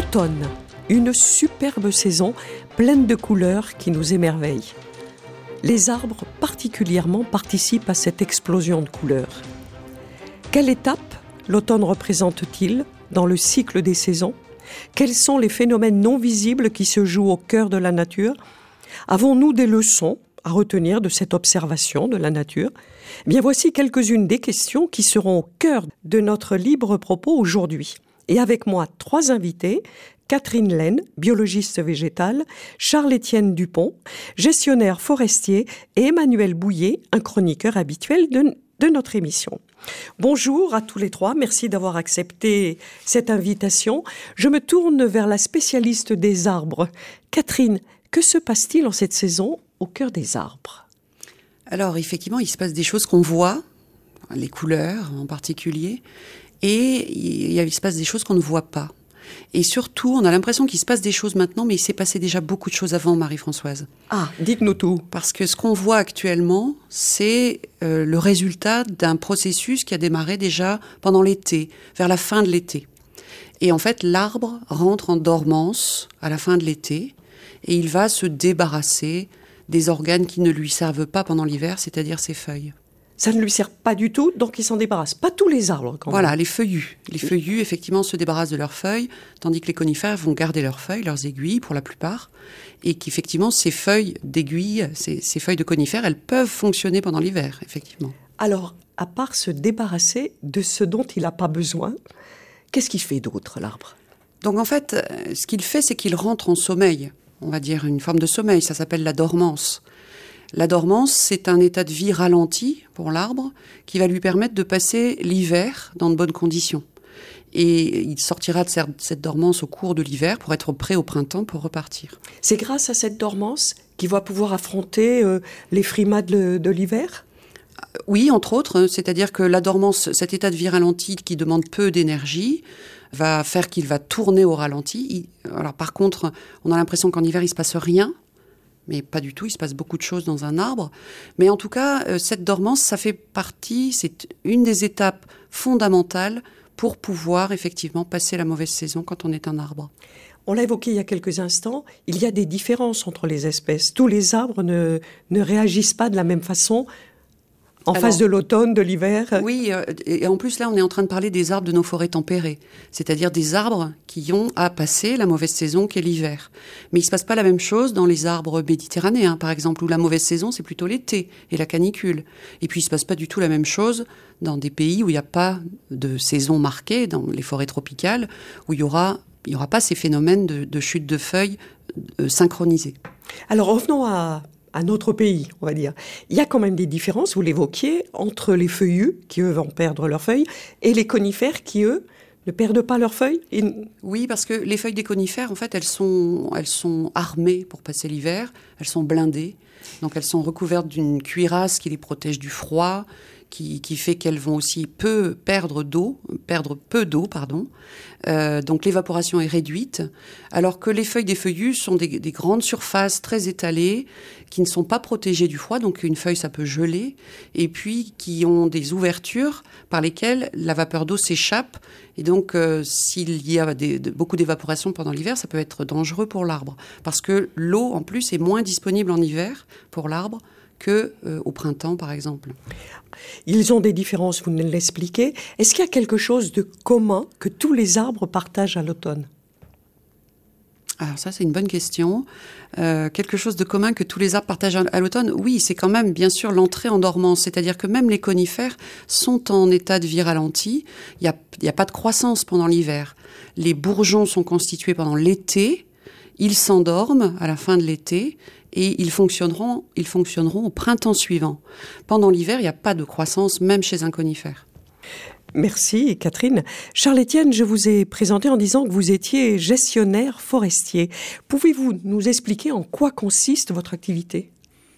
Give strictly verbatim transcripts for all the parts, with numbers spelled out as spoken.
L'automne, une superbe saison pleine de couleurs qui nous émerveille. Les arbres particulièrement participent à cette explosion de couleurs. Quelle étape l'automne représente-t-il dans le cycle des saisons ? Quels sont les phénomènes non visibles qui se jouent au cœur de la nature ? Avons-nous des leçons à retenir de cette observation de la nature ? Eh bien, voici quelques-unes des questions qui seront au cœur de notre libre propos aujourd'hui. Et avec moi, trois invités. Catherine Laine, biologiste végétale, Charles-Étienne Dupont, gestionnaire forestier, et Emmanuel Bouillet, un chroniqueur habituel de, de notre émission. Bonjour à tous les trois, merci d'avoir accepté cette invitation. Je me tourne vers la spécialiste des arbres. Catherine, que se passe-t-il en cette saison au cœur des arbres ? Alors effectivement, il se passe des choses qu'on voit, les couleurs en particulier, et il se passe des choses qu'on ne voit pas. Et surtout, on a l'impression qu'il se passe des choses maintenant, mais il s'est passé déjà beaucoup de choses avant, Marie-Françoise. Ah, dites-nous tout. Parce que ce qu'on voit actuellement, c'est euh, le résultat d'un processus qui a démarré déjà pendant l'été, vers la fin de l'été. Et en fait, l'arbre rentre en dormance à la fin de l'été, et il va se débarrasser des organes qui ne lui servent pas pendant l'hiver, c'est-à-dire ses feuilles. Ça ne lui sert pas du tout, donc il s'en débarrasse. Pas tous les arbres, quand même. Voilà, les feuillus. Les feuillus, effectivement, se débarrassent de leurs feuilles, tandis que les conifères vont garder leurs feuilles, leurs aiguilles, pour la plupart, et qu'effectivement, ces feuilles d'aiguilles, ces, ces feuilles de conifères, elles peuvent fonctionner pendant l'hiver, effectivement. Alors, à part se débarrasser de ce dont il n'a pas besoin, qu'est-ce qu'il fait d'autre, l'arbre ? Donc, en fait, ce qu'il fait, c'est qu'il rentre en sommeil. On va dire une forme de sommeil, ça s'appelle la dormance. La dormance, c'est un état de vie ralenti pour l'arbre qui va lui permettre de passer l'hiver dans de bonnes conditions. Et il sortira de cette dormance au cours de l'hiver pour être prêt au printemps pour repartir. C'est grâce à cette dormance qu'il va pouvoir affronter euh, les frimas de, de l'hiver ? Oui, entre autres, c'est-à-dire que la dormance, cet état de vie ralenti qui demande peu d'énergie, va faire qu'il va tourner au ralenti. Alors par contre, on a l'impression qu'en hiver, il ne se passe rien. Mais pas du tout, il se passe beaucoup de choses dans un arbre. Mais en tout cas, euh, cette dormance, ça fait partie, c'est une des étapes fondamentales pour pouvoir effectivement passer la mauvaise saison quand on est un arbre. On l'a évoqué il y a quelques instants, il y a des différences entre les espèces. Tous les arbres ne, ne réagissent pas de la même façon en Alors, face de l'automne, de l'hiver. Oui, euh, et en plus là, on est en train de parler des arbres de nos forêts tempérées, c'est-à-dire des arbres qui ont à passer la mauvaise saison qu'est l'hiver. Mais il ne se passe pas la même chose dans les arbres méditerranéens, par exemple, où la mauvaise saison, c'est plutôt l'été et la canicule. Et puis, il ne se passe pas du tout la même chose dans des pays où il n'y a pas de saison marquée, dans les forêts tropicales, où il y aura, il y aura pas ces phénomènes de, de chute de feuilles euh, synchronisés. Alors, revenons à... à notre pays, on va dire. Il y a quand même des différences, vous l'évoquiez, entre les feuillus, qui eux vont perdre leurs feuilles, et les conifères qui, eux, ne perdent pas leurs feuilles. Et... Oui, parce que les feuilles des conifères, en fait, elles sont, elles sont armées pour passer l'hiver, elles sont blindées, donc elles sont recouvertes d'une cuirasse qui les protège du froid, qui, qui fait qu'elles vont aussi peu perdre d'eau, perdre peu d'eau, pardon. Euh, donc l'évaporation est réduite, alors que les feuilles des feuillus sont des, des grandes surfaces très étalées, qui ne sont pas protégées du froid, donc une feuille ça peut geler, et puis qui ont des ouvertures par lesquelles la vapeur d'eau s'échappe, et donc euh, s'il y a des, de, beaucoup d'évaporation pendant l'hiver, ça peut être dangereux pour l'arbre, parce que l'eau en plus est moins disponible en hiver pour l'arbre, que euh, au printemps, par exemple. Ils ont des différences, vous nous l'expliquez. Est-ce qu'il y a quelque chose de commun que tous les arbres partagent à l'automne ? Alors ça, c'est une bonne question. Euh, quelque chose de commun que tous les arbres partagent à l'automne ? Oui, c'est quand même, bien sûr, l'entrée en dormance. C'est-à-dire que même les conifères sont en état de vie ralenti. Il n'y a, il y a pas de croissance pendant l'hiver. Les bourgeons sont constitués pendant l'été. Ils s'endorment à la fin de l'été. Et ils fonctionneront, ils fonctionneront au printemps suivant. Pendant l'hiver, il n'y a pas de croissance, même chez un conifère. Merci Catherine. Charles-Étienne, je vous ai présenté en disant que vous étiez gestionnaire forestier. Pouvez-vous nous expliquer en quoi consiste votre activité ?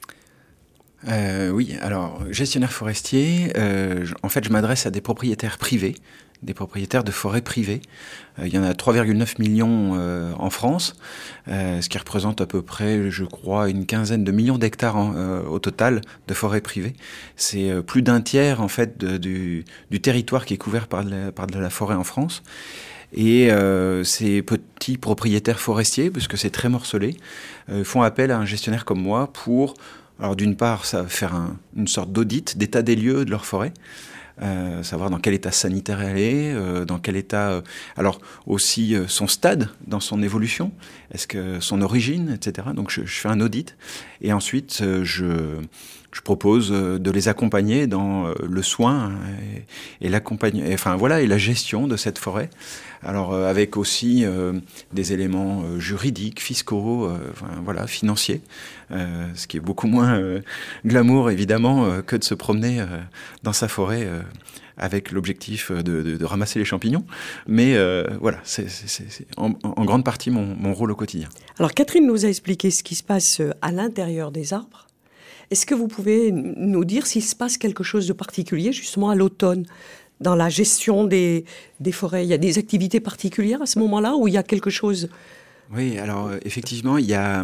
euh, Oui, alors gestionnaire forestier, euh, en fait je m'adresse à des propriétaires privés, des propriétaires de forêts privées. Euh, il y en a trois virgule neuf millions euh, en France, euh, ce qui représente à peu près, je crois, une quinzaine de millions d'hectares en, euh, au total de forêts privées. C'est euh, plus d'un tiers en fait de, du, du territoire qui est couvert par de, la, par de la forêt en France. Et euh, ces petits propriétaires forestiers, puisque c'est très morcelé, euh, font appel à un gestionnaire comme moi pour, alors d'une part, ça va faire un, une sorte d'audit, d'état des lieux de leur forêt, euh, savoir dans quel état sanitaire elle est, euh, dans quel état, euh, alors aussi euh, son stade dans son évolution, est-ce que son origine, et cetera. Donc je, je fais un audit et ensuite euh, je Je propose de les accompagner dans le soin et, et l'accompagnement, enfin voilà, et la gestion de cette forêt. Alors euh, avec aussi euh, des éléments euh, juridiques, fiscaux, euh, enfin, voilà, financiers, euh, ce qui est beaucoup moins euh, glamour évidemment euh, que de se promener euh, dans sa forêt euh, avec l'objectif de, de, de ramasser les champignons. Mais euh, voilà, c'est, c'est, c'est en, en grande partie mon, mon rôle au quotidien. Alors Catherine nous a expliqué ce qui se passe à l'intérieur des arbres. Est-ce que vous pouvez nous dire s'il se passe quelque chose de particulier justement à l'automne dans la gestion des, des forêts? Il y a des activités particulières à ce moment-là où il y a quelque chose? Oui, alors effectivement, il y a,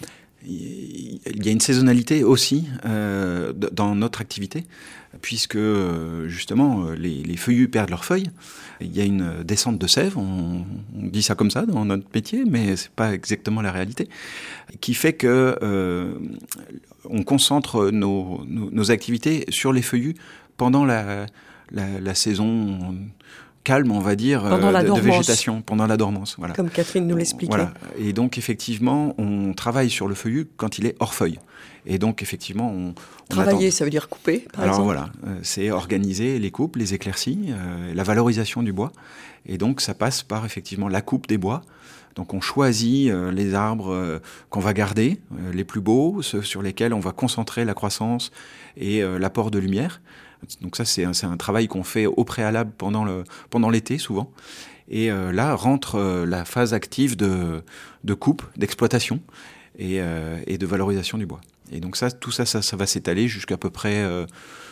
il y a une saisonnalité aussi euh, dans notre activité, puisque justement les, les feuillus perdent leurs feuilles. Il y a une descente de sève, on, on dit ça comme ça dans notre métier, mais c'est pas exactement la réalité, qui fait que euh, on concentre nos, nos, nos activités sur les feuillus pendant la, la, la saison calme, on va dire, euh, de, de végétation, pendant la dormance. Voilà. Comme Catherine nous l'expliquait. Voilà. Et donc, effectivement, on travaille sur le feuillu quand il est hors feuille. Et donc, effectivement, on... on Travailler, attend... ça veut dire couper, par Alors exemple. voilà, euh, c'est organiser les coupes, les éclaircies, euh, la valorisation du bois. Et donc, ça passe par, effectivement, la coupe des bois. Donc, on choisit euh, les arbres euh, qu'on va garder, euh, les plus beaux, ceux sur lesquels on va concentrer la croissance et euh, l'apport de lumière. Donc ça, c'est un, c'est un travail qu'on fait au préalable pendant, le, pendant l'été, souvent. Et euh, là rentre euh, la phase active de, de coupe, d'exploitation et, euh, et de valorisation du bois. Et donc ça, tout ça, ça, ça va s'étaler jusqu'à peu près euh,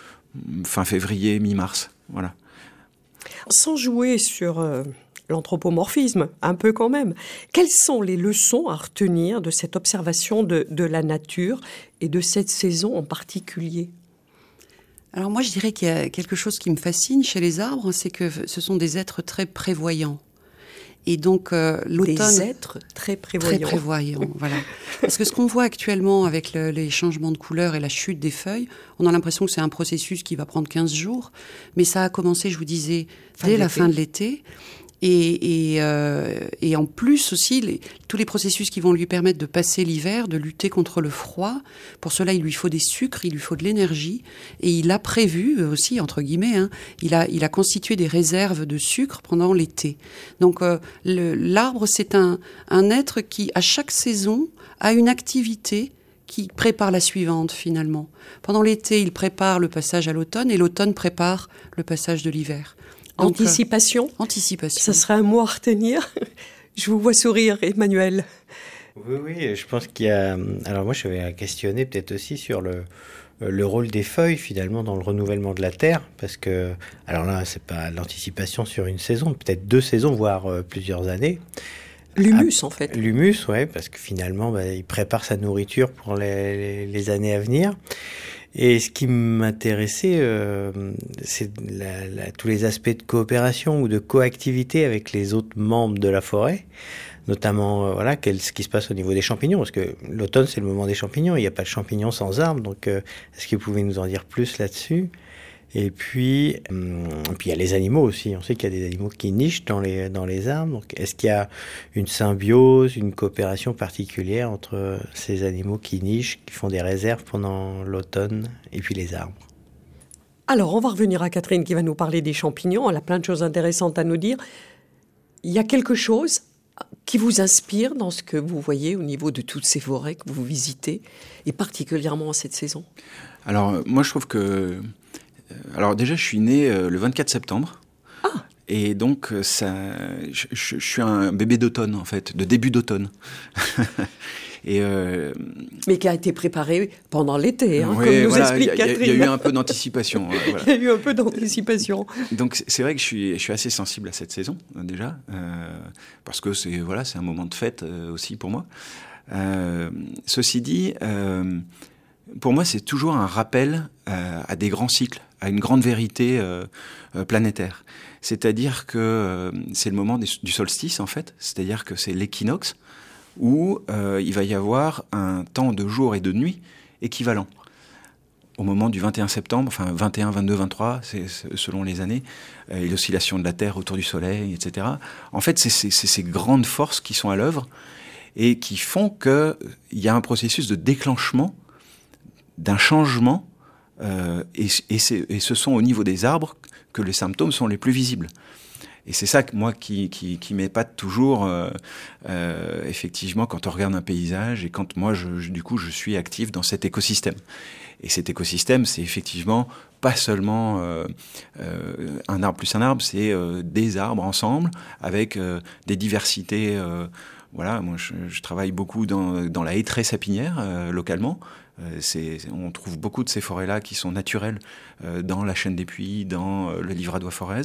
fin février, mi-mars. Voilà. Sans jouer sur euh, l'anthropomorphisme, un peu quand même, quelles sont les leçons à retenir de cette observation de, de la nature et de cette saison en particulier ? Alors moi, je dirais qu'il y a quelque chose qui me fascine chez les arbres, c'est que ce sont des êtres très prévoyants. Et donc euh, l'automne... Des êtres très prévoyants. Très prévoyants, voilà. Parce que ce qu'on voit actuellement avec le, les changements de couleur et la chute des feuilles, on a l'impression que c'est un processus qui va prendre quinze jours, mais ça a commencé, je vous disais, fin dès la fin de l'été. Et, et, euh, et en plus aussi, les, tous les processus qui vont lui permettre de passer l'hiver, de lutter contre le froid. Pour cela, il lui faut des sucres, il lui faut de l'énergie. Et il a prévu aussi, entre guillemets, hein, il a, il a constitué des réserves de sucre pendant l'été. Donc euh, le, l'arbre, c'est un, un être qui, à chaque saison, a une activité qui prépare la suivante, finalement. Pendant l'été, il prépare le passage à l'automne et l'automne prépare le passage de l'hiver. Donc, anticipation. Euh, anticipation. Ça serait un mot à retenir. Je vous vois sourire, Emmanuel. Oui, oui, je pense qu'il y a... Alors moi, je vais questionner peut-être aussi sur le, le rôle des feuilles, finalement, dans le renouvellement de la terre. Parce que, alors là, c'est pas l'anticipation sur une saison, peut-être deux saisons, voire euh, plusieurs années. L'humus, ah, en fait. L'humus, oui, parce que finalement, bah, il prépare sa nourriture pour les, les, les années à venir. Et ce qui m'intéressait, euh, c'est la, la, tous les aspects de coopération ou de coactivité avec les autres membres de la forêt, notamment euh, voilà, quel, ce qui se passe au niveau des champignons, parce que l'automne c'est le moment des champignons, il n'y a pas de champignons sans arbres, donc euh, est-ce que vous pouvez nous en dire plus là-dessus ? Et puis, hum, puis il y a les animaux aussi. On sait qu'il y a des animaux qui nichent dans les dans les arbres. Donc, est-ce qu'il y a une symbiose, une coopération particulière entre ces animaux qui nichent, qui font des réserves pendant l'automne, et puis les arbres ? Alors, on va revenir à Catherine qui va nous parler des champignons. Elle a plein de choses intéressantes à nous dire. Il y a quelque chose qui vous inspire dans ce que vous voyez au niveau de toutes ces forêts que vous visitez, et particulièrement en cette saison ? Alors, moi, je trouve que Alors déjà, je suis né euh, le vingt-quatre septembre. Ah. Et donc, ça, je, je, je suis un bébé d'automne, en fait, de début d'automne. Et euh, Mais qui a été préparé pendant l'été, hein, oui, comme nous voilà, explique y a, Catherine. Il y a eu un peu d'anticipation. euh, voilà. Il y a eu un peu d'anticipation. Donc c'est vrai que je suis, je suis assez sensible à cette saison, déjà, euh, parce que c'est, voilà, c'est un moment de fête euh, aussi pour moi. Euh, ceci dit... Euh, Pour moi, c'est toujours un rappel euh, à des grands cycles, à une grande vérité euh, euh, planétaire. C'est-à-dire que euh, c'est le moment des, du solstice, en fait. C'est-à-dire que c'est l'équinoxe où euh, il va y avoir un temps de jour et de nuit équivalent. Au moment du vingt et un septembre, enfin vingt et un, vingt-deux, vingt-trois, c'est, c'est selon les années, euh, et l'oscillation de la Terre autour du Soleil, et cetera. En fait, c'est, c'est, c'est ces grandes forces qui sont à l'œuvre et qui font qu'il y a un processus de déclenchement d'un changement, euh, et, et, c'est, et ce sont au niveau des arbres que les symptômes sont les plus visibles. Et c'est ça que moi qui, qui, qui m'épate toujours, euh, euh, effectivement, quand on regarde un paysage et quand moi, je, je, du coup, je suis actif dans cet écosystème. Et cet écosystème, c'est effectivement pas seulement euh, euh, un arbre plus un arbre, c'est euh, des arbres ensemble avec euh, des diversités. Euh, voilà, moi, je, je travaille beaucoup dans, dans la hêtraie sapinière euh, localement. Euh, c'est, on trouve beaucoup de ces forêts-là qui sont naturelles euh, dans la chaîne des Puys, dans euh, le Livradois forez.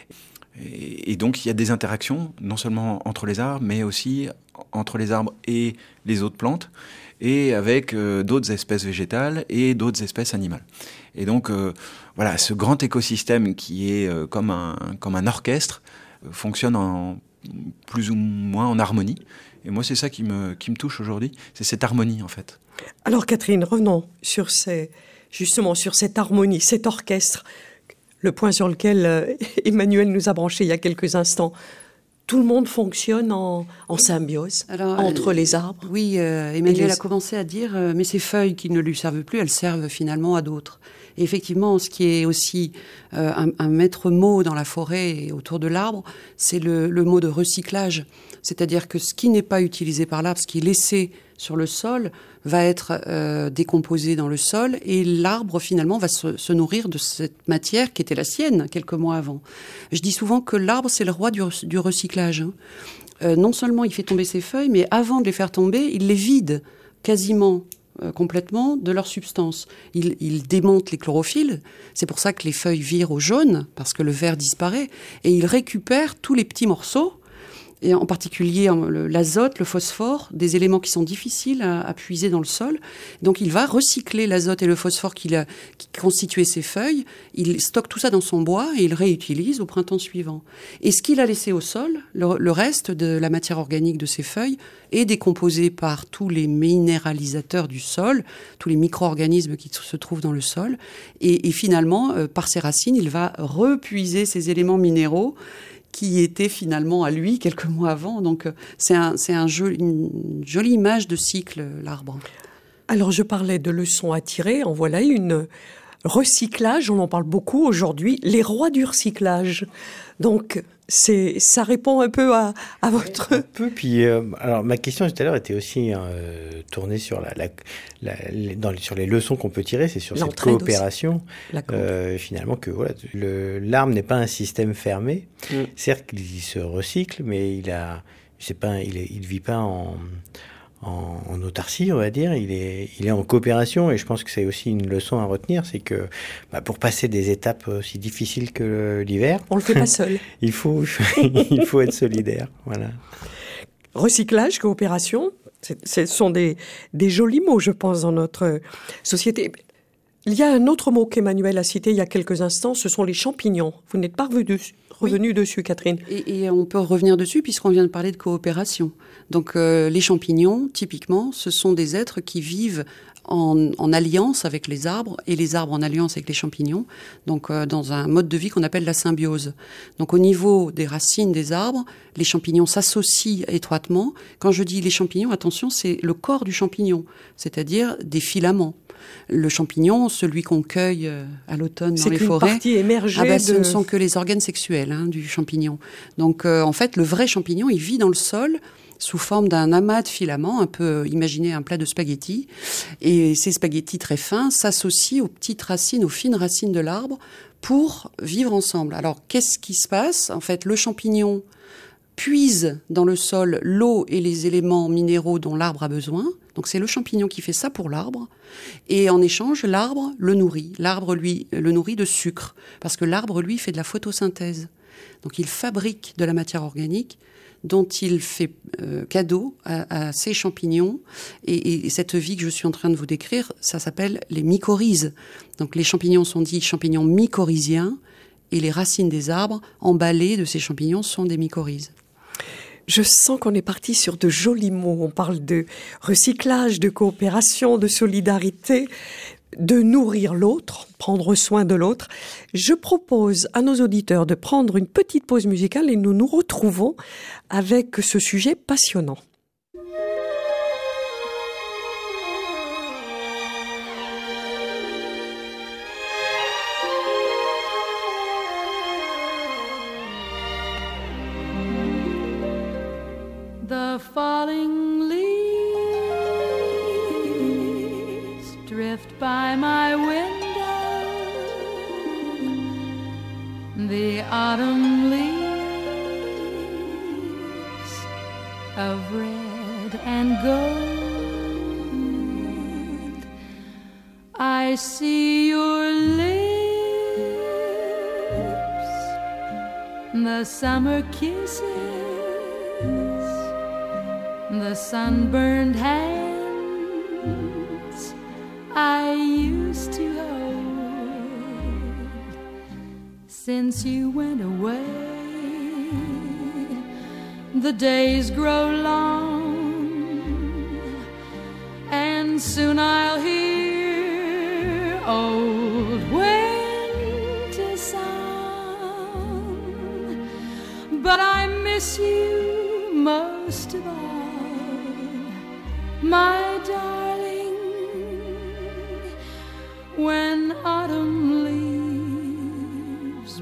Et, et donc, il y a des interactions, non seulement entre les arbres, mais aussi entre les arbres et les autres plantes, et avec euh, d'autres espèces végétales et d'autres espèces animales. Et donc, euh, voilà, ce grand écosystème qui est euh, comme, un, comme un orchestre euh, fonctionne en, plus ou moins en harmonie. Et moi, c'est ça qui me, qui me touche aujourd'hui, c'est cette harmonie, en fait. Alors, Catherine, revenons sur ces, justement sur cette harmonie, cet orchestre, le point sur lequel euh, Emmanuel nous a branché il y a quelques instants. Tout le monde fonctionne en, en symbiose. Alors, entre euh, les arbres. Oui, euh, Emmanuel les... a commencé à dire euh, mais ces feuilles qui ne lui servent plus, elles servent finalement à d'autres. Et effectivement, ce qui est aussi euh, un, un maître mot dans la forêt et autour de l'arbre, c'est le, le mot de recyclage. C'est-à-dire que ce qui n'est pas utilisé par l'arbre, ce qui est laissé sur le sol, va être euh, décomposé dans le sol et l'arbre finalement va se, se nourrir de cette matière qui était la sienne quelques mois avant. Je dis souvent que l'arbre c'est le roi du, du recyclage. Hein. Euh, non seulement il fait tomber ses feuilles, mais avant de les faire tomber, il les vide quasiment euh, complètement de leur substance. Il, il démonte les chlorophylles, c'est pour ça que les feuilles virent au jaune, parce que le vert disparaît, et il récupère tous les petits morceaux, et en particulier l'azote, le phosphore, des éléments qui sont difficiles à, à puiser dans le sol. Donc il va recycler l'azote et le phosphore qu'il a, qui constituaient ses feuilles, il stocke tout ça dans son bois et il réutilise au printemps suivant. Et ce qu'il a laissé au sol, le, le reste de la matière organique de ses feuilles, est décomposé par tous les minéralisateurs du sol, tous les micro-organismes qui se trouvent dans le sol. Et, et finalement, euh, par ses racines, il va repuiser ces éléments minéraux qui était finalement à lui quelques mois avant. Donc c'est, un, c'est un joli, une jolie image de cycle, l'arbre. Alors je parlais de leçons à tirer, en voilà une. Recyclage, on en parle beaucoup aujourd'hui, les rois du recyclage. Donc c'est, ça répond un peu à, à votre... Un peu, puis euh, alors ma question tout à l'heure était aussi euh, tournée sur, la, la, la, les, dans les, sur les leçons qu'on peut tirer, c'est sur L'entraide cette coopération, euh, finalement que voilà, le, l'arbre n'est pas un système fermé, mm. certes il se recycle, mais il a, c'est pas, il, est, il vit pas en... En, en autarcie, on va dire, il est, il est en coopération, et je pense que c'est aussi une leçon à retenir, c'est que bah, pour passer des étapes aussi difficiles que l'hiver, on le fait pas seul. il faut, il faut être solidaire, voilà. Recyclage, coopération, ce sont des, des jolis mots, je pense, dans notre société. Il y a un autre mot qu'Emmanuel a cité il y a quelques instants, ce sont les champignons. Vous n'êtes pas revenu dessus, revenu oui. dessus, Catherine. Et, et on peut revenir dessus puisqu'on vient de parler de coopération. Donc euh, les champignons, typiquement, ce sont des êtres qui vivent en, en alliance avec les arbres et les arbres en alliance avec les champignons, donc euh, dans un mode de vie qu'on appelle la symbiose. Donc au niveau des racines des arbres, les champignons s'associent étroitement. Quand je dis les champignons, attention, c'est le corps du champignon, c'est-à-dire des filaments. Le champignon, celui qu'on cueille à l'automne dans c'est les forêts, partie émergée ah ben, de... ce ne sont que les organes sexuels hein, du champignon. Donc euh, en fait, le vrai champignon, il vit dans le sol sous forme d'un amas de filaments, un peu, imaginez un plat de spaghettis. Et ces spaghettis très fins s'associent aux petites racines, aux fines racines de l'arbre pour vivre ensemble. Alors qu'est-ce qui se passe ? En fait, le champignon puise dans le sol l'eau et les éléments minéraux dont l'arbre a besoin. Donc c'est le champignon qui fait ça pour l'arbre. Et en échange, l'arbre le nourrit. L'arbre, lui, le nourrit de sucre. Parce que l'arbre, lui, fait de la photosynthèse. Donc il fabrique de la matière organique dont il fait euh, cadeau à, à ces champignons. Et, et cette vie que je suis en train de vous décrire, ça s'appelle les mycorhizes. Donc les champignons sont dits champignons mycorhiziens, et les racines des arbres emballées de ces champignons sont des mycorhizes. Je sens qu'on est parti sur de jolis mots. On parle de recyclage, de coopération, de solidarité, de nourrir l'autre, prendre soin de l'autre. Je propose à nos auditeurs de prendre une petite pause musicale et nous nous retrouvons avec ce sujet passionnant. The falling leaves drift by my window. The autumn leaves of red and gold. I see your lips, the summer kisses, the sunburned hands I used to hold. Since you went away, the days grow long, and soon I'll hear old winter song. But I miss you most of all, my darling, when autumn leaves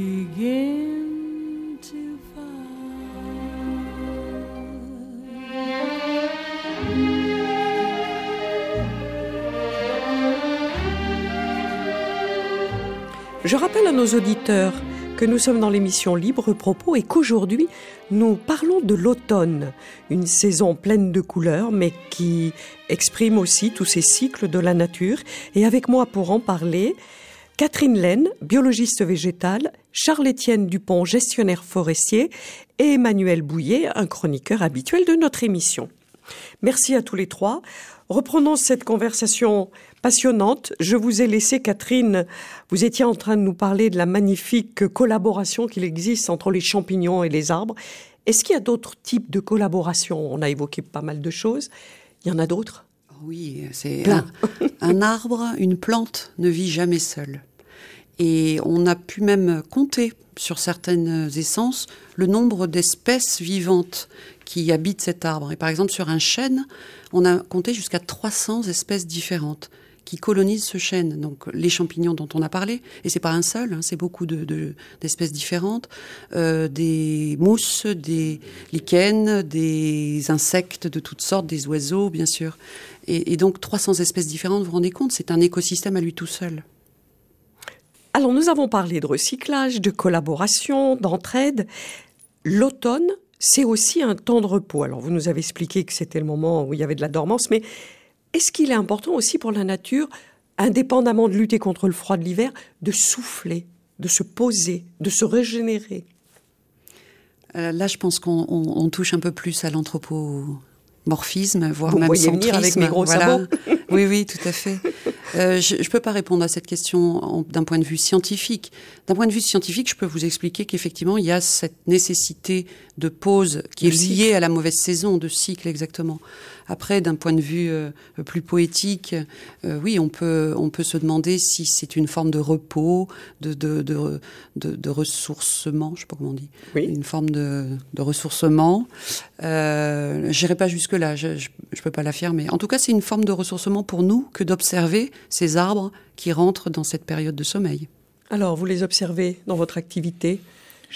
begin to fall. Je rappelle à nos auditeurs que nous sommes dans l'émission Libre Propos et qu'aujourd'hui, nous parlons de l'automne, une saison pleine de couleurs, mais qui exprime aussi tous ces cycles de la nature. Et avec moi pour en parler, Catherine Laine, biologiste végétale, Charles-Étienne Dupont, gestionnaire forestier, et Emmanuel Bouillet, un chroniqueur habituel de notre émission. Merci à tous les trois. Reprenons cette conversation passionnante. Je vous ai laissé, Catherine, vous étiez en train de nous parler de la magnifique collaboration qu'il existe entre les champignons et les arbres. Est-ce qu'il y a d'autres types de collaboration ? On a évoqué pas mal de choses. Il y en a d'autres ? Oui, c'est un, un arbre, une plante ne vit jamais seule. Et on a pu même compter sur certaines essences le nombre d'espèces vivantes qui habitent cet arbre. Et par exemple, sur un chêne, on a compté jusqu'à trois cents espèces différentes qui colonisent ce chêne. Donc les champignons dont on a parlé, et c'est pas un seul, hein, c'est beaucoup de, de, d'espèces différentes, euh, des mousses, des lichens, des insectes de toutes sortes, des oiseaux, bien sûr. Et, et donc trois cents espèces différentes, vous vous rendez compte, c'est un écosystème à lui tout seul. Alors nous avons parlé de recyclage, de collaboration, d'entraide. L'automne, c'est aussi un temps de repos. Alors vous nous avez expliqué que c'était le moment où il y avait de la dormance, mais est-ce qu'il est important aussi pour la nature, indépendamment de lutter contre le froid de l'hiver, de souffler, de se poser, de se régénérer ? euh, Là, je pense qu'on on, on touche un peu plus à l'anthropomorphisme, voire vous même centrisme. Vous voyez venir avec mes gros voilà. sabots. Oui, oui, tout à fait. Euh, je ne peux pas répondre à cette question en, d'un point de vue scientifique. D'un point de vue scientifique, je peux vous expliquer qu'effectivement, il y a cette nécessité de pause qui de est cycle. liée à la mauvaise saison, de cycle exactement. Après, d'un point de vue euh, plus poétique, euh, oui, on peut, on peut se demander si c'est une forme de repos, de, de, de, de, de ressourcement, je ne sais pas comment on dit, Oui. une forme de, de ressourcement. Euh, je n'irai pas jusque-là, je ne peux pas l'affirmer. En tout cas, c'est une forme de ressourcement pour nous que d'observer ces arbres qui rentrent dans cette période de sommeil. Alors, vous les observez dans votre activité, Charles-Étienne ?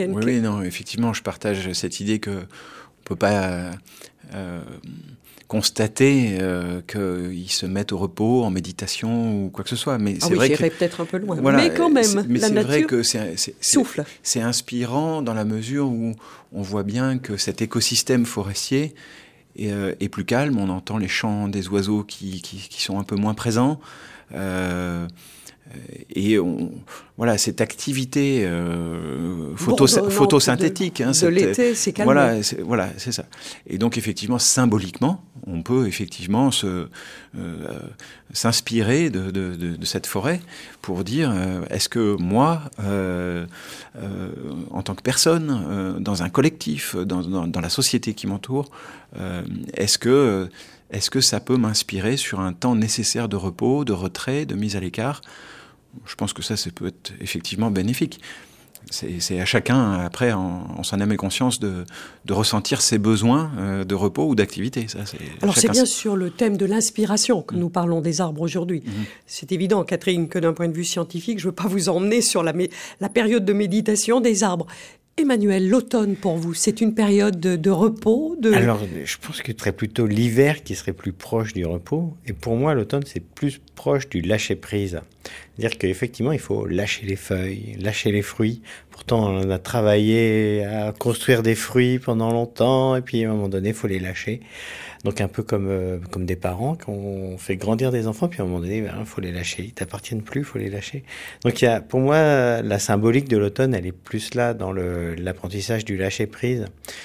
Oui, oui, non, effectivement, je partage cette idée que on peut pas euh, constater euh, qu'ils se mettent au repos, en méditation ou quoi que ce soit. Mais ah c'est oui, vrai j'irais que, peut-être un peu loin. voilà, mais quand même, c'est, mais la c'est nature vrai que c'est, c'est, c'est, souffle. C'est inspirant dans la mesure où on voit bien que cet écosystème forestier est, euh, est plus calme. On entend les chants des oiseaux qui, qui, qui sont un peu moins présents. Euh, Et on, voilà, cette activité euh, photo, photosynthétique, de, hein, de cette, l'été, c'est calme. Voilà, c'est, voilà, c'est ça. Et donc effectivement, symboliquement, on peut effectivement se, euh, s'inspirer de, de, de, de cette forêt pour dire euh, est-ce que moi, euh, euh, en tant que personne, euh, dans un collectif, dans, dans, dans la société qui m'entoure, euh, est-ce que est-ce que ça peut m'inspirer sur un temps nécessaire de repos, de retrait, de mise à l'écart? Je pense que ça, ça peut être effectivement bénéfique. C'est, c'est à chacun, après, en, en son âme et conscience, de, de ressentir ses besoins euh, de repos ou d'activité. Ça, c'est Alors, chacun... c'est bien sur le thème de l'inspiration que mmh. nous parlons des arbres aujourd'hui. Mmh. C'est évident, Catherine, que d'un point de vue scientifique, je ne veux pas vous emmener sur la, mé- la période de méditation des arbres. Emmanuel, l'automne pour vous, c'est une période de, de repos de... Alors, je pense que ce serait plutôt l'hiver qui serait plus proche du repos. Et pour moi, l'automne, c'est plus proche du lâcher-prise. C'est-à-dire qu'effectivement, il faut lâcher les feuilles, lâcher les fruits. Pourtant, on a travaillé à construire des fruits pendant longtemps, et puis à un moment donné, il faut les lâcher. Donc un peu comme euh, comme des parents, quand on fait grandir des enfants, puis à un moment donné, il ben, faut les lâcher. Ils t'appartiennent plus, il faut les lâcher. Donc il y a, pour moi, la symbolique de l'automne, elle est plus là dans le, l'apprentissage du lâcher-prise,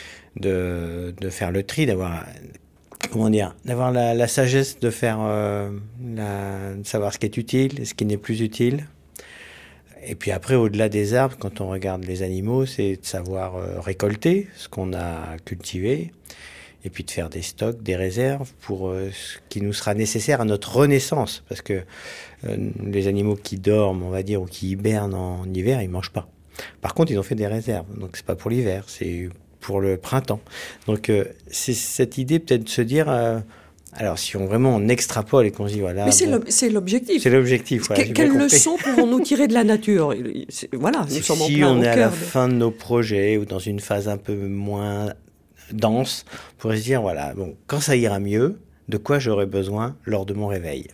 de, de faire le tri, d'avoir... Comment dire, d'avoir la, la sagesse de faire, euh, la, de savoir ce qui est utile et ce qui n'est plus utile. Et puis après, au-delà des arbres, quand on regarde les animaux, c'est de savoir euh, récolter ce qu'on a cultivé, et puis de faire des stocks, des réserves pour euh, ce qui nous sera nécessaire à notre renaissance. Parce que euh, les animaux qui dorment, on va dire, ou qui hibernent en hiver, ils mangent pas. Par contre, ils ont fait des réserves, donc c'est pas pour l'hiver, c'est pour le printemps. Donc euh, c'est cette idée peut-être de se dire, euh, alors si on vraiment on extrapole et qu'on se dit voilà. Mais c'est, bon, le, c'est l'objectif. C'est l'objectif. Voilà, que, quelles leçons pouvons-nous tirer de la nature? c'est, Voilà, nous c'est sommes si en plein on au est à cœur la de... fin de nos projets ou dans une phase un peu moins dense, pour se dire voilà, bon, quand ça ira mieux, de quoi j'aurai besoin lors de mon réveil.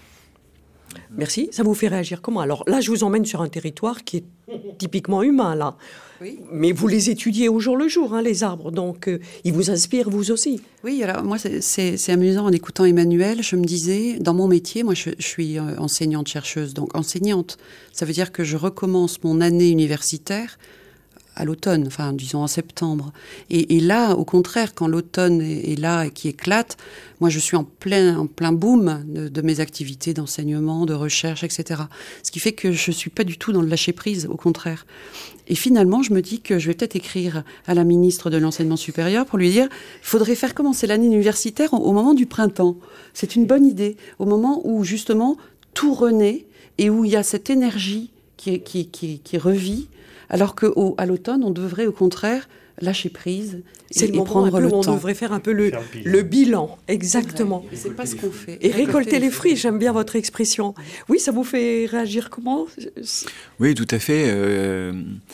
Merci. Ça vous fait réagir comment? Alors là, je vous emmène sur un territoire qui est typiquement humain, là. Oui. Mais vous les étudiez au jour le jour, hein, les arbres. Donc, euh, ils vous inspirent, vous aussi. Oui, alors moi, c'est, c'est, c'est amusant en écoutant Emmanuel. Je me disais, dans mon métier, moi, je, je suis enseignante-chercheuse. Donc, enseignante, ça veut dire que je recommence mon année universitaire à l'automne, enfin, disons en septembre. Et, et là, au contraire, quand l'automne est, est là et qui éclate, moi, je suis en plein, en plein boom de, de mes activités d'enseignement, de recherche, et cetera. Ce qui fait que je suis pas du tout dans le lâcher-prise, au contraire. Et finalement, je me dis que je vais peut-être écrire à la ministre de l'Enseignement supérieur pour lui dire « il faudrait faire commencer l'année universitaire au, au moment du printemps ». C'est une bonne idée, au moment où, justement, tout renaît et où il y a cette énergie qui, qui, qui, qui revit, alors qu'à l'automne, on devrait au contraire lâcher prise et, c'est le et moment prendre un peu le où on temps. devrait faire un peu le, Faire le bilan. le bilan, exactement. Et c'est pas ce qu'on fait. Et récolter les fruits, j'aime bien votre expression. Oui, ça vous fait réagir comment? Oui, tout à fait. Euh,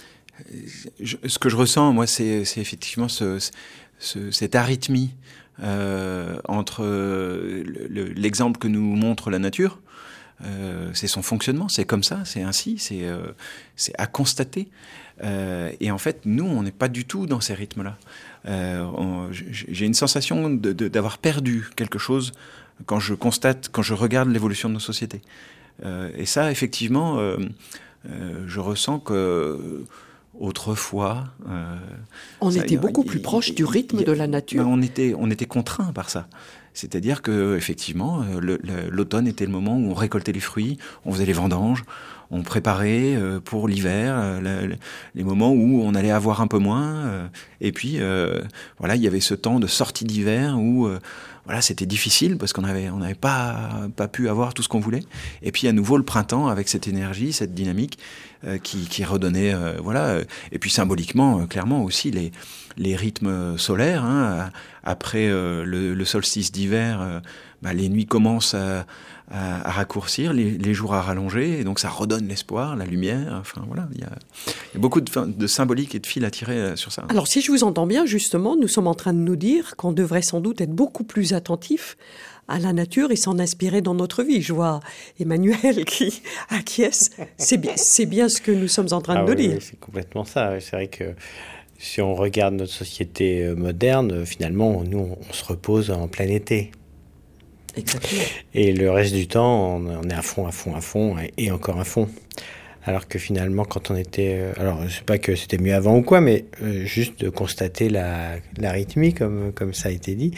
je, ce que je ressens, moi, c'est, c'est effectivement ce, ce, cette arythmie euh, entre le, le, l'exemple que nous montre la nature. Euh, c'est son fonctionnement, c'est comme ça, c'est ainsi, c'est, euh, c'est à constater. Euh, et en fait, nous, on n'est pas du tout dans ces rythmes-là. Euh, on, j'ai une sensation de, de, d'avoir perdu quelque chose quand je constate, quand je regarde l'évolution de nos sociétés. Euh, et ça, effectivement, euh, euh, je ressens que autrefois, euh, on ça, était y, beaucoup y, plus y, proche du rythme y, de la nature. Ben on était, on était contraints par ça. C'est-à-dire que effectivement, le, le, l'automne était le moment où on récoltait les fruits, on faisait les vendanges, on préparait euh, pour l'hiver, euh, le, le, les moments où on allait avoir un peu moins. Euh, et puis, euh, voilà, il y avait ce temps de sortie d'hiver où, euh, voilà, c'était difficile parce qu'on avait, on n'avait pas, pas pu avoir tout ce qu'on voulait. Et puis à nouveau le printemps avec cette énergie, cette dynamique euh, qui, qui redonnait, euh, voilà. Et puis symboliquement, euh, clairement aussi les les rythmes solaires. Hein, après euh, le, le solstice d'hiver, euh, bah, les nuits commencent à, à, à raccourcir, les, les jours à rallonger, et donc ça redonne l'espoir, la lumière. Enfin voilà, il y a, il y a beaucoup de, de symbolique et de fil à tirer sur ça. Alors si je vous entends bien, justement, nous sommes en train de nous dire qu'on devrait sans doute être beaucoup plus attentif à la nature et s'en inspirer dans notre vie. Je vois Emmanuel qui acquiesce. C'est bien, c'est bien ce que nous sommes en train ah de oui, dire. Oui, c'est complètement ça. C'est vrai que si on regarde notre société moderne, finalement, nous, on se repose en plein été. Exactement. Et le reste du temps, on, on est à fond, à fond, à fond, et, et encore à fond. Alors que finalement, quand on était... Euh, alors, c'est pas que c'était mieux avant ou quoi, mais euh, juste de constater la, la rythmie, comme, comme ça a été dit.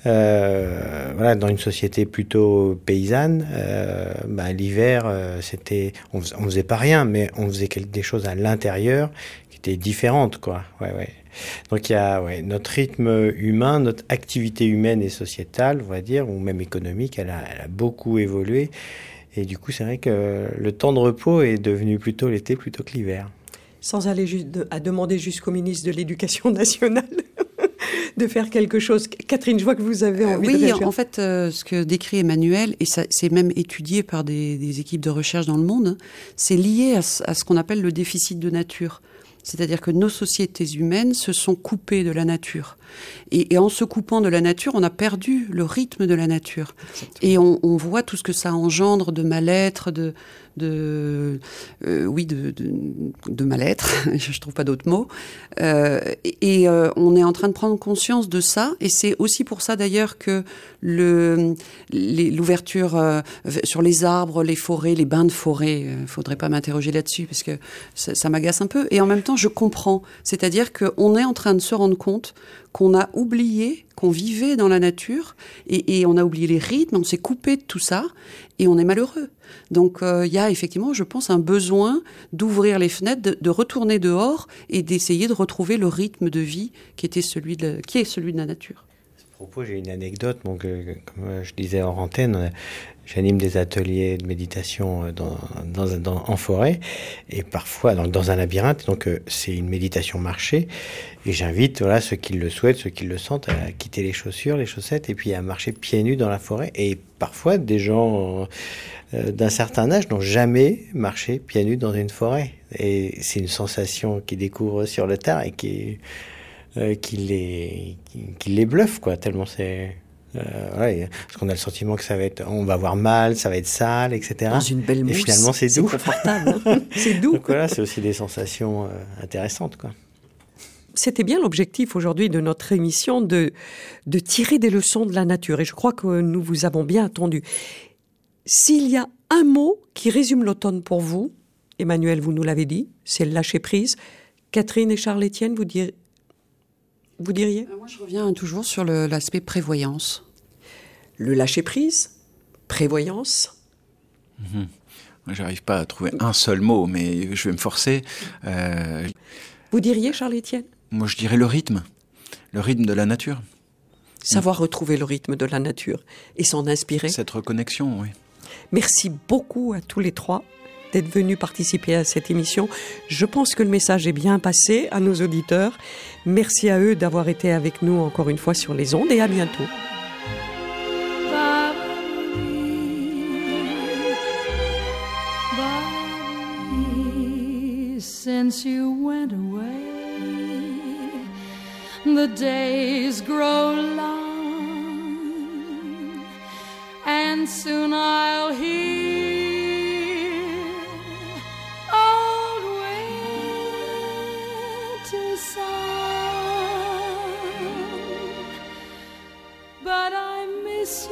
Euh, voilà, dans une société plutôt paysanne, euh, bah, l'hiver, euh, c'était... On, on faisait pas rien, mais on faisait quelque, des choses à l'intérieur qui étaient différentes, quoi. Ouais, ouais. Donc, il y a ouais, notre rythme humain, notre activité humaine et sociétale, on va dire, ou même économique, elle a, elle a beaucoup évolué. Et du coup, c'est vrai que le temps de repos est devenu plutôt l'été plutôt que l'hiver. Sans aller juste de, à demander jusqu'au ministre de l'Éducation nationale de faire quelque chose. Catherine, je vois que vous avez envie oui, de réagir. Oui, en fait, euh, ce que décrit Emmanuel, et ça, c'est même étudié par des, des équipes de recherche dans le monde, hein, c'est lié à, à ce qu'on appelle le déficit de nature. C'est-à-dire que nos sociétés humaines se sont coupées de la nature. Et, et en se coupant de la nature, on a perdu le rythme de la nature. Exactement. Et on, on voit tout ce que ça engendre de mal-être, de, de euh, oui, de, de, de mal-être. Je trouve pas d'autres mots. Euh, et euh, on est en train de prendre conscience de ça. Et c'est aussi pour ça d'ailleurs que le, les, l'ouverture euh, sur les arbres, les forêts, les bains de forêt. Euh, faudrait pas m'interroger là-dessus parce que ça, ça m'agace un peu. Et en même temps, je comprends. C'est-à-dire qu'on est en train de se rendre compte qu'on a oublié qu'on vivait dans la nature et, et on a oublié les rythmes, on s'est coupé de tout ça et on est malheureux. Donc il euh, y a effectivement, je pense, un besoin d'ouvrir les fenêtres, de, de retourner dehors et d'essayer de retrouver le rythme de vie qui était celui de la, qui est celui de la nature. À ce propos, j'ai une anecdote. Donc, euh, comme je disais hors antenne, j'anime des ateliers de méditation dans, dans, dans, en forêt et parfois dans, dans un labyrinthe. Donc, euh, c'est une méditation marchée. Et j'invite voilà, ceux qui le souhaitent, ceux qui le sentent, à quitter les chaussures, les chaussettes, et puis à marcher pieds nus dans la forêt. Et parfois, des gens euh, d'un certain âge n'ont jamais marché pieds nus dans une forêt. Et c'est une sensation qu'ils découvrent sur le tard et qui, euh, qui, les, qui, qui les bluffe, quoi, tellement c'est... Euh, ouais, parce qu'on a le sentiment que ça va être, on va avoir mal, ça va être sale, et cetera. Dans une belle mousse. Et finalement, c'est doux. C'est confortable. Hein. C'est doux. Donc voilà, c'est aussi des sensations euh, intéressantes, quoi. C'était bien l'objectif aujourd'hui de notre émission de, de tirer des leçons de la nature. Et je crois que nous vous avons bien attendu. S'il y a un mot qui résume l'automne pour vous, Emmanuel, vous nous l'avez dit, c'est le lâcher-prise. Catherine et Charles-Étienne, vous, dir... vous diriez ? Moi, je reviens toujours sur le, l'aspect prévoyance. Le lâcher-prise, prévoyance. Mmh. Moi, j'arrive pas à trouver un seul mot, mais je vais me forcer. Euh... Vous diriez, Charles-Étienne ? Moi, je dirais le rythme, le rythme de la nature. Savoir mmh. retrouver le rythme de la nature et s'en inspirer. Cette reconnexion, oui. Merci beaucoup à tous les trois d'être venus participer à cette émission. Je pense que le message est bien passé à nos auditeurs. Merci à eux d'avoir été avec nous encore une fois sur les ondes et à bientôt. Since you went away, the days grow long, and soon I'll hear old winter song. But I miss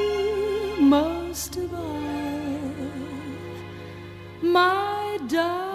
you most of all, my darling.